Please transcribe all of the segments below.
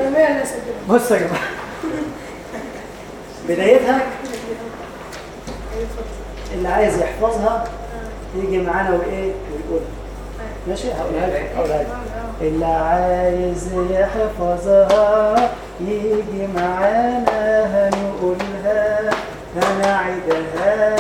بصوا يا جماعه، بدايتها اللي عايز يحفظها يجي معانا وايه ويقولها. ماشي، هقولها لك. اللي عايز يحفظها يجي معانا هنقولها، هنعيدها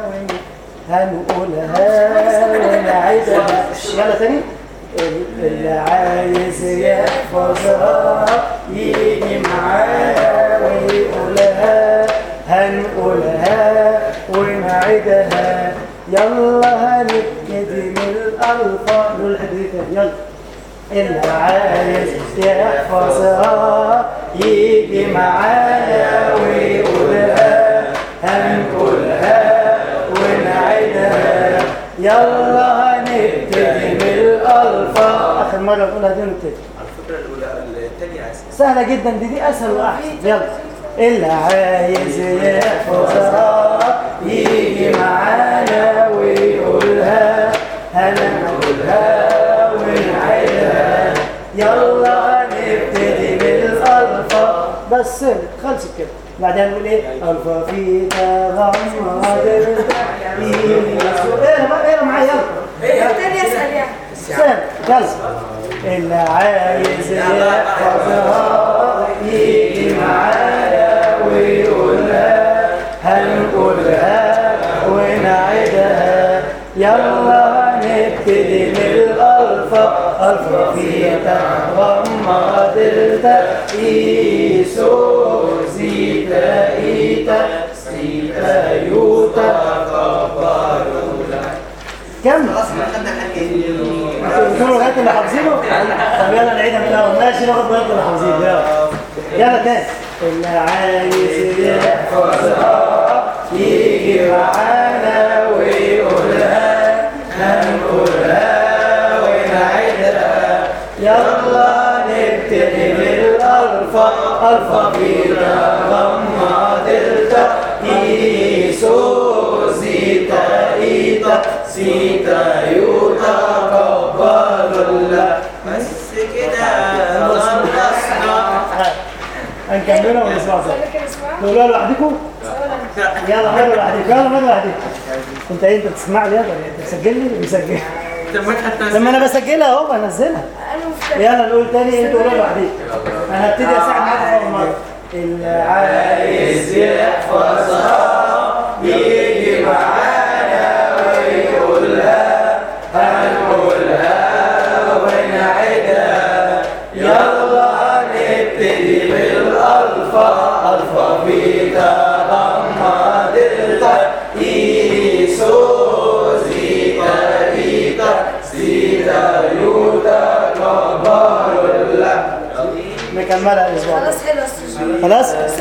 هنقولها ونعيدها. يلا تاني. اللي عايز يحفظها يجي معانا ويقولها، هنقولها ونعيدها. يلا هنبتدي من الألفاظ. نقول الحديث يلا. اللي عايز يحفظها يجي معانا ويقولها، هنقولها ونعيدها. يلا هنبتدي من الألفاظ. آخر مرة نقولها دي نبتدي. الفكرة الأولى الثانية سهلة جدا، دي أسهل وأحسن. يلا. اللي عايز يحفظها يجي معانا ويقولها، هنقولها ونعيدها. يلا نبتدي بالألفاظ. بس خلصت كده. بعدين نقول ايه؟ ألفا في تغمض اقرا معايا يلا. الثاني اسال يعني. يلا. اللي عايز يحفظها يجي معايا ويقولها، هنقولها ونعيدها. يلا نبتدي من الألفا. ألفا في تغمض إيسو زيتا إيتا سيتا يوتا كبرولا. كم؟ انتوا لغايه اللي حافظينه؟ طب يلا نعيدها من الاول. ماشي، ناخد لغايه اللي حافظينه. يلا تاني. اللي عايز يحفظها يجي معانا ويقولها، هنقولها ونعيدها. يلا نبتدي بالألفا. ألفا بيتا غمّا دلتا إيسو زيتا إيتا سيتا يوتا كبرولا. بس كده خلصنا. هنكملها ونسمع سوا. تقولوها لوحدكم؟ يلا مرة لوحدكم. يلا مرة لوحدكم. انت بتسمع لي؟ انت بتسجلني؟ بسجل. طب ما انا بسجلها اهو، بنزلها. يلا نقول تاني. انتوا قولوا لوحدكم. انا هبتدي اساعد معاكم اول مرة. اللي عايز يحفظها يجي معانا ويقولها، هنقولها ونعيدها. يلا نبتدي بالألفا. ألفا بيتا غمّا دلتا إيسو زيتا إيتا سيتا يوتا كبرولا. نكملها الأسبوع. خلاص حلو. خلاص؟